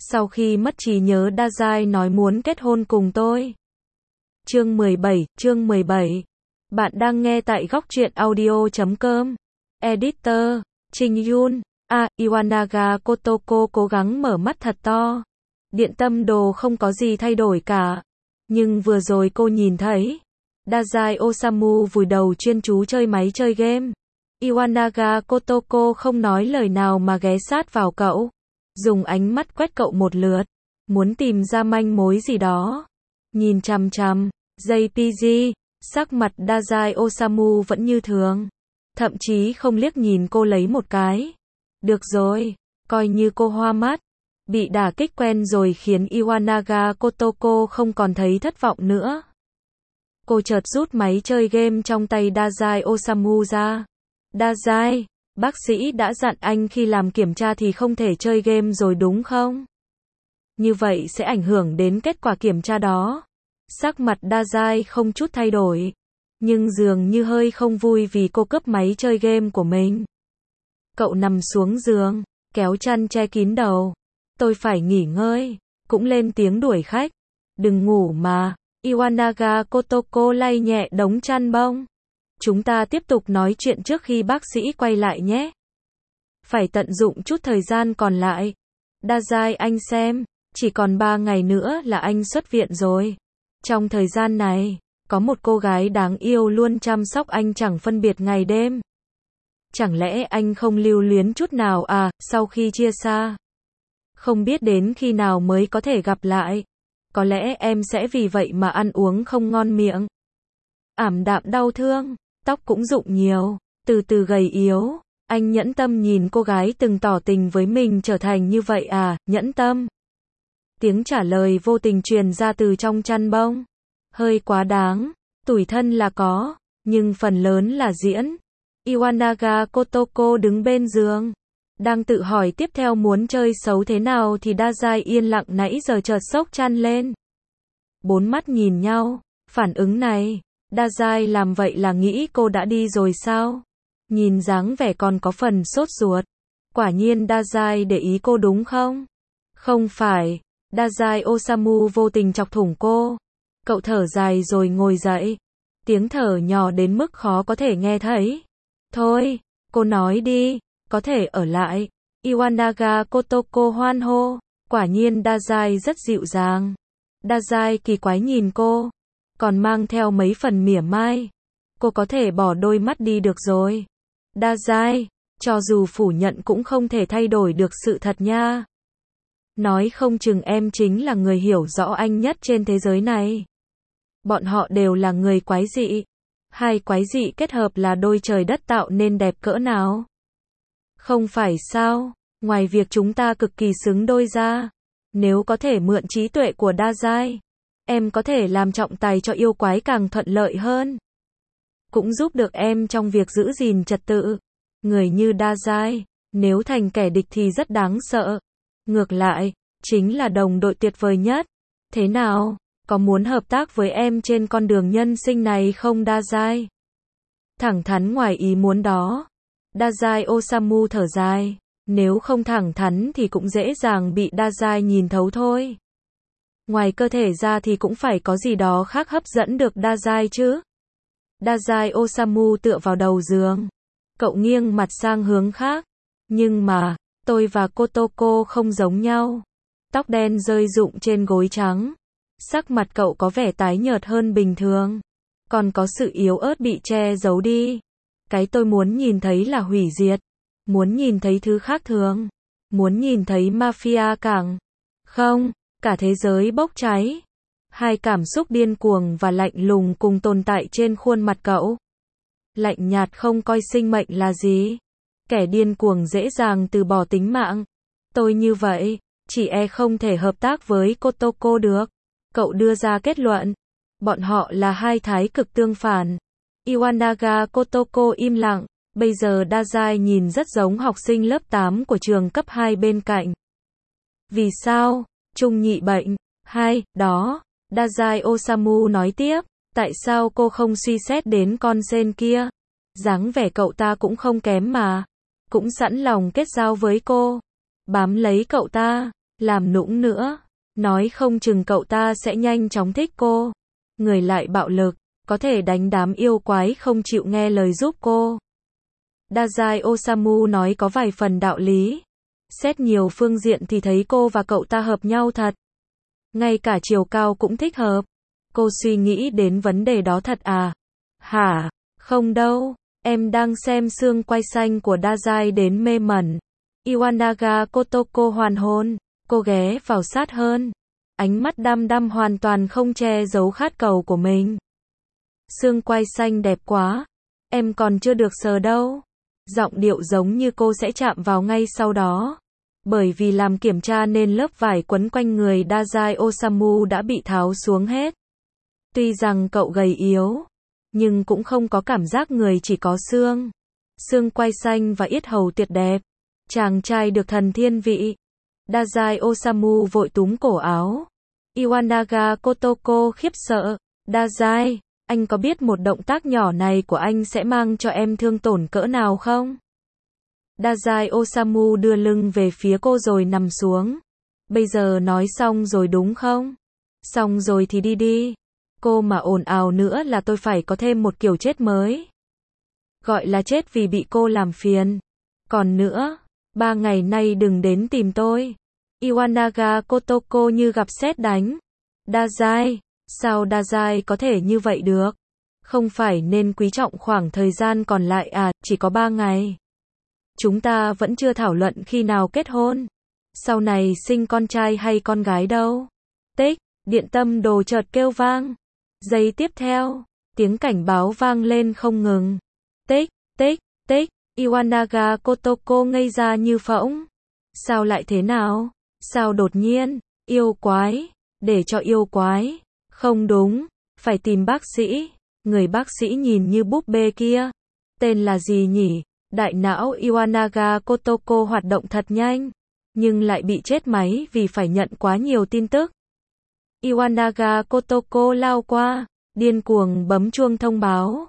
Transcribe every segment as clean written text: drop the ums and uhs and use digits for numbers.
Sau khi mất trí nhớ Dazai nói muốn kết hôn cùng tôi. Chương 17. Bạn đang nghe tại góc truyện audio.com. Editor, Trình Yun. Iwanaga Kotoko cố gắng mở mắt thật to. Điện tâm đồ không có gì thay đổi cả. Nhưng vừa rồi cô nhìn thấy Dazai Osamu vùi đầu chuyên chú chơi máy chơi game. Iwanaga Kotoko không nói lời nào mà ghé sát vào cậu, dùng ánh mắt quét cậu một lượt, muốn tìm ra manh mối gì đó. Nhìn chằm chằm, JPG, sắc mặt Dazai Osamu vẫn như thường, thậm chí không liếc nhìn cô lấy một cái. Được rồi, coi như cô hoa mắt. Bị đả kích quen rồi khiến Iwanaga Kotoko không còn thấy thất vọng nữa. Cô chợt rút máy chơi game trong tay Dazai Osamu ra. Dazai, bác sĩ đã dặn anh khi làm kiểm tra thì không thể chơi game rồi đúng không? Như vậy sẽ ảnh hưởng đến kết quả kiểm tra đó. Sắc mặt Dazai không chút thay đổi, nhưng dường như hơi không vui vì cô cướp máy chơi game của mình. Cậu nằm xuống giường, kéo chăn che kín đầu. Tôi phải nghỉ ngơi, cũng lên tiếng đuổi khách. Đừng ngủ mà. Iwanaga Kotoko lay nhẹ đống chăn bông. Chúng ta tiếp tục nói chuyện trước khi bác sĩ quay lại nhé. Phải tận dụng chút thời gian còn lại. Dazai, anh xem, chỉ còn 3 ngày nữa là anh xuất viện rồi. Trong thời gian này, có một cô gái đáng yêu luôn chăm sóc anh chẳng phân biệt ngày đêm. Chẳng lẽ anh không lưu luyến chút nào à, sau khi chia xa? Không biết đến khi nào mới có thể gặp lại. Có lẽ em sẽ vì vậy mà ăn uống không ngon miệng. Ảm đạm đau thương, tóc cũng rụng nhiều, từ từ gầy yếu. Anh nhẫn tâm nhìn cô gái từng tỏ tình với mình trở thành như vậy à, nhẫn tâm. Tiếng trả lời vô tình truyền ra từ trong chăn bông. Hơi quá đáng, tủi thân là có, nhưng phần lớn là diễn. Iwanaga Kotoko đứng bên giường, đang tự hỏi tiếp theo muốn chơi xấu thế nào thì Dazai yên lặng nãy giờ chợt xốc chăn lên. Bốn mắt nhìn nhau, phản ứng này, Dazai làm vậy là nghĩ cô đã đi rồi sao? Nhìn dáng vẻ còn có phần sốt ruột. Quả nhiên Dazai để ý cô đúng không? Không phải, Dazai Osamu vô tình chọc thủng cô. Cậu thở dài rồi ngồi dậy. Tiếng thở nhỏ đến mức khó có thể nghe thấy. Thôi, cô nói đi, có thể ở lại. Iwanaga Kotoko hoan hô. Quả nhiên Dazai rất dịu dàng. Dazai kỳ quái nhìn cô, còn mang theo mấy phần mỉa mai. Cô có thể bỏ đôi mắt đi được rồi. Dazai, cho dù phủ nhận cũng không thể thay đổi được sự thật nha. Nói không chừng em chính là người hiểu rõ anh nhất trên thế giới này. Bọn họ đều là người quái dị. Hai quái dị kết hợp là đôi trời đất tạo nên đẹp cỡ nào. Không phải sao, ngoài việc chúng ta cực kỳ xứng đôi ra. Nếu có thể mượn trí tuệ của Dazai, em có thể làm trọng tài cho yêu quái càng thuận lợi hơn. Cũng giúp được em trong việc giữ gìn trật tự. Người như Dazai, nếu thành kẻ địch thì rất đáng sợ. Ngược lại, chính là đồng đội tuyệt vời nhất. Thế nào, có muốn hợp tác với em trên con đường nhân sinh này không Dazai? Thẳng thắn ngoài ý muốn đó. Dazai Osamu thở dài. Nếu không thẳng thắn thì cũng dễ dàng bị Dazai nhìn thấu thôi. Ngoài cơ thể ra thì cũng phải có gì đó khác hấp dẫn được Dazai chứ. Dazai Osamu tựa vào đầu giường. Cậu nghiêng mặt sang hướng khác. Nhưng mà, tôi và Kotoko không giống nhau. Tóc đen rơi rụng trên gối trắng. Sắc mặt cậu có vẻ tái nhợt hơn bình thường. Còn có sự yếu ớt bị che giấu đi. Cái tôi muốn nhìn thấy là hủy diệt. Muốn nhìn thấy thứ khác thường. Muốn nhìn thấy mafia cảng. Không, cả thế giới bốc cháy. Hai cảm xúc điên cuồng và lạnh lùng cùng tồn tại trên khuôn mặt cậu. Lạnh nhạt không coi sinh mệnh là gì. Kẻ điên cuồng dễ dàng từ bỏ tính mạng. Tôi như vậy, chỉ không thể hợp tác với Kotoko được. Cậu đưa ra kết luận. Bọn họ là hai thái cực tương phản. Iwanaga Kotoko im lặng. Bây giờ Dazai nhìn rất giống học sinh lớp 8 của trường cấp 2 bên cạnh. Vì sao? Trung nhị bệnh. Đó. Dazai Osamu nói tiếp. Tại sao cô không suy xét đến con sen kia? Dáng vẻ cậu ta cũng không kém mà. Cũng sẵn lòng kết giao với cô. Bám lấy cậu ta. làm nũng nữa. Nói không chừng cậu ta sẽ nhanh chóng thích cô. Người lại bạo lực, có thể đánh đám yêu quái không chịu nghe lời giúp cô. Dazai Osamu nói có vài phần đạo lý. Xét nhiều phương diện thì thấy cô và cậu ta hợp nhau thật. Ngay cả chiều cao cũng thích hợp. Cô suy nghĩ đến vấn đề đó thật à? Hả? Không đâu. Em đang xem xương quai xanh của Dazai đến mê mẩn. Iwanaga Kotoko hoàn hôn. Cô ghé vào sát hơn. Ánh mắt đăm đăm hoàn toàn không che giấu khát cầu của mình. Xương quai xanh đẹp quá. Em còn chưa được sờ đâu. Giọng điệu giống như cô sẽ chạm vào ngay sau đó. Bởi vì làm kiểm tra nên lớp vải quấn quanh người Dazai Osamu đã bị tháo xuống hết. Tuy rằng cậu gầy yếu, nhưng cũng không có cảm giác người chỉ có xương. Xương quai xanh và yết hầu tuyệt đẹp. Chàng trai được thần thiên vị. Dazai Osamu vội túm cổ áo. Iwanaga Kotoko khiếp sợ. Dazai, anh có biết một động tác nhỏ này của anh sẽ mang cho em thương tổn cỡ nào không? Dazai Osamu đưa lưng về phía cô rồi nằm xuống. Bây giờ nói xong rồi đúng không? Xong rồi thì đi đi. Cô mà ồn ào nữa là tôi phải có thêm một kiểu chết mới. Gọi là chết vì bị cô làm phiền. Còn nữa, 3 ngày nay đừng đến tìm tôi. Iwanaga Kotoko như gặp sét đánh. Dazai, sao Dazai có thể như vậy được? Không phải nên quý trọng khoảng thời gian còn lại à, chỉ có 3 ngày. Chúng ta vẫn chưa thảo luận khi nào kết hôn. Sau này sinh con trai hay con gái đâu. Tích, điện tâm đồ chợt kêu vang. Giây tiếp theo, tiếng cảnh báo vang lên không ngừng. Tích, tích, tích, Iwanaga Kotoko ngây ra như phỗng. Sao lại thế nào? Sao đột nhiên? Yêu quái? Để cho yêu quái? Không đúng, phải tìm bác sĩ. Người bác sĩ nhìn như búp bê kia. Tên là gì nhỉ? Đại não Iwanaga Kotoko hoạt động thật nhanh, nhưng lại bị chết máy vì phải nhận quá nhiều tin tức. Iwanaga Kotoko lao qua, điên cuồng bấm chuông thông báo.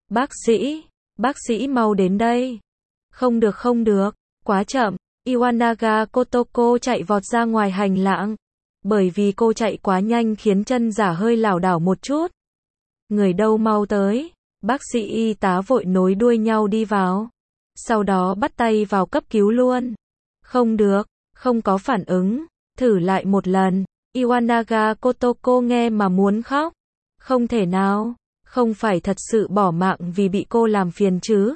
Bác sĩ mau đến đây. Không được, quá chậm. Iwanaga Kotoko chạy vọt ra ngoài hành lang. Bởi vì cô chạy quá nhanh khiến chân giả hơi lảo đảo một chút. Người đâu mau tới. Bác sĩ y tá vội nối đuôi nhau đi vào. Sau đó bắt tay vào cấp cứu luôn. Không được, không có phản ứng. Thử lại một lần. Iwanaga Kotoko nghe mà muốn khóc. Không thể nào, không phải thật sự bỏ mạng vì bị cô làm phiền chứ.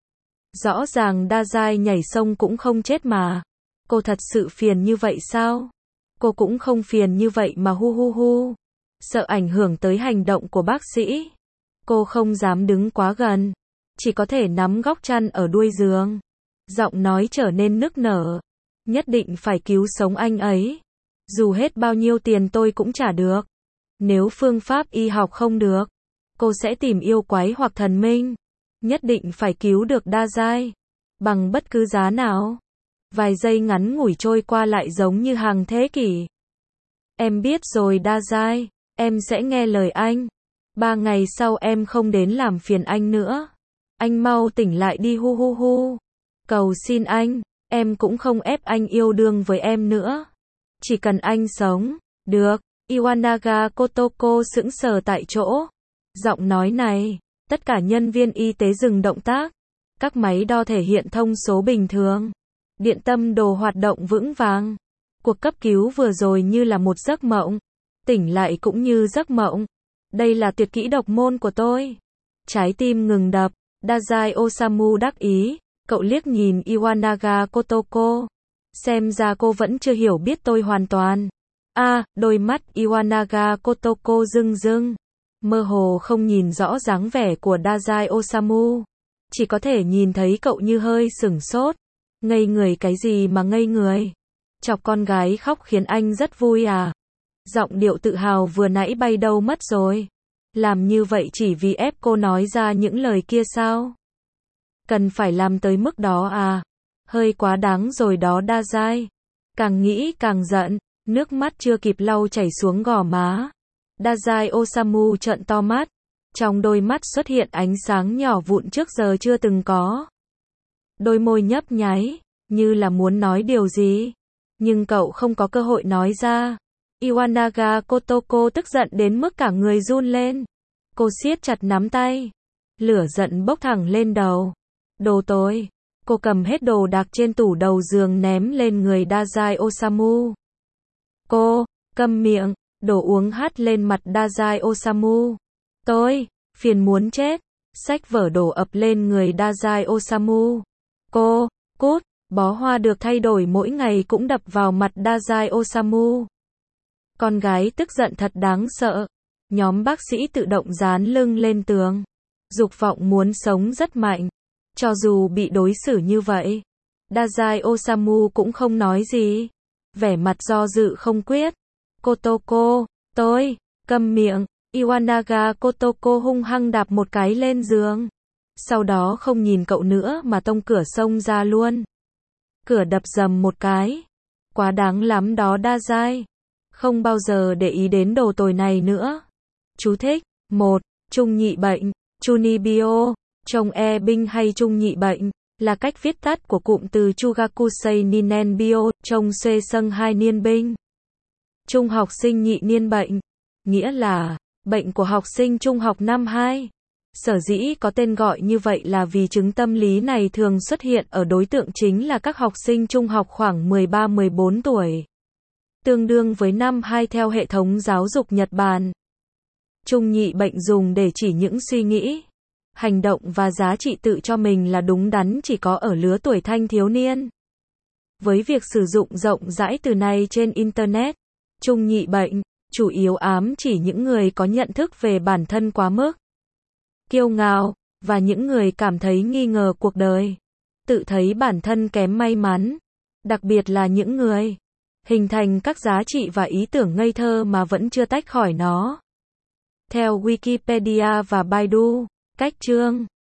Rõ ràng Dazai nhảy sông cũng không chết mà. Cô thật sự phiền như vậy sao? Cô cũng không phiền như vậy mà hu. Sợ ảnh hưởng tới hành động của bác sĩ. Cô không dám đứng quá gần. Chỉ có thể nắm góc chăn ở đuôi giường. Giọng nói trở nên nức nở. Nhất định phải cứu sống anh ấy. Dù hết bao nhiêu tiền tôi cũng trả được. Nếu phương pháp y học không được, cô sẽ tìm yêu quái hoặc thần minh. Nhất định phải cứu được Dazai. Bằng bất cứ giá nào. Vài giây ngắn ngủi trôi qua lại giống như hàng thế kỷ. Em biết rồi Dazai, em sẽ nghe lời anh. 3 ngày sau em không đến làm phiền anh nữa. Anh mau tỉnh lại đi hu. Cầu xin anh, em cũng không ép anh yêu đương với em nữa. Chỉ cần anh sống, được. Iwanaga Kotoko sững sờ tại chỗ. Giọng nói này, tất cả nhân viên y tế dừng động tác. Các máy đo thể hiện thông số bình thường. Điện tâm đồ hoạt động vững vàng. Cuộc cấp cứu vừa rồi như là một giấc mộng. Tỉnh lại cũng như giấc mộng. Đây là tuyệt kỹ độc môn của tôi. Trái tim ngừng đập. Dazai Osamu đắc ý. Cậu liếc nhìn Iwanaga Kotoko. Xem ra cô vẫn chưa hiểu biết tôi hoàn toàn. Đôi mắt Iwanaga Kotoko rưng. Mơ hồ không nhìn rõ dáng vẻ của Dazai Osamu. Chỉ có thể nhìn thấy cậu như hơi sửng sốt. Ngây người cái gì mà ngây người? Chọc con gái khóc khiến anh rất vui à? Giọng điệu tự hào vừa nãy bay đâu mất rồi? Làm như vậy chỉ vì ép cô nói ra những lời kia sao? Cần phải làm tới mức đó à? Hơi quá đáng rồi đó Dazai. Càng nghĩ càng giận, nước mắt chưa kịp lau chảy xuống gò má. Dazai Osamu trợn to mắt. Trong đôi mắt xuất hiện ánh sáng nhỏ vụn trước giờ chưa từng có. Đôi môi nhấp nháy, như là muốn nói điều gì. Nhưng cậu không có cơ hội nói ra. Iwanaga Kotoko tức giận đến mức cả người run lên. Cô siết chặt nắm tay. Lửa giận bốc thẳng lên đầu. Đồ tồi. Cô cầm hết đồ đạc trên tủ đầu giường ném lên người Dazai Osamu. Cô, câm miệng, đổ uống hắt lên mặt Dazai Osamu. Tôi, phiền muốn chết. Xách vở đổ ập lên người Dazai Osamu. Cô, cút, bó hoa được thay đổi mỗi ngày cũng đập vào mặt Dazai Osamu. Con gái tức giận thật đáng sợ. Nhóm bác sĩ tự động dán lưng lên tường. Dục vọng muốn sống rất mạnh. Cho dù bị đối xử như vậy, Dazai Osamu cũng không nói gì. Vẻ mặt do dự không quyết. Kotoko, tôi, câm miệng. Iwanaga Kotoko hung hăng đạp một cái lên giường. Sau đó không nhìn cậu nữa mà tông cửa xông ra luôn. Cửa đập dầm một cái. Quá đáng lắm đó Dazai. Không bao giờ để ý đến đồ tồi này nữa. Chú thích. 1. Trung nhị bệnh. Chunibyo. Chồng e binh hay trung nhị bệnh là cách viết tắt của cụm từ Chugakusei Ninen Bio, chồng xê sâng 2 niên binh. Trung học sinh nhị niên bệnh, nghĩa là bệnh của học sinh trung học năm 2. Sở dĩ có tên gọi như vậy là vì chứng tâm lý này thường xuất hiện ở đối tượng chính là các học sinh trung học khoảng 13-14 tuổi. Tương đương với năm 2 theo hệ thống giáo dục Nhật Bản. Trung nhị bệnh dùng để chỉ những suy nghĩ, hành động và giá trị tự cho mình là đúng đắn chỉ có ở lứa tuổi thanh thiếu niên. Với việc sử dụng rộng rãi từ này trên Internet, trung nhị bệnh chủ yếu ám chỉ những người có nhận thức về bản thân quá mức, kiêu ngạo, và những người cảm thấy nghi ngờ cuộc đời, tự thấy bản thân kém may mắn, đặc biệt là những người hình thành các giá trị và ý tưởng ngây thơ mà vẫn chưa tách khỏi nó. Theo Wikipedia và Baidu, cách chương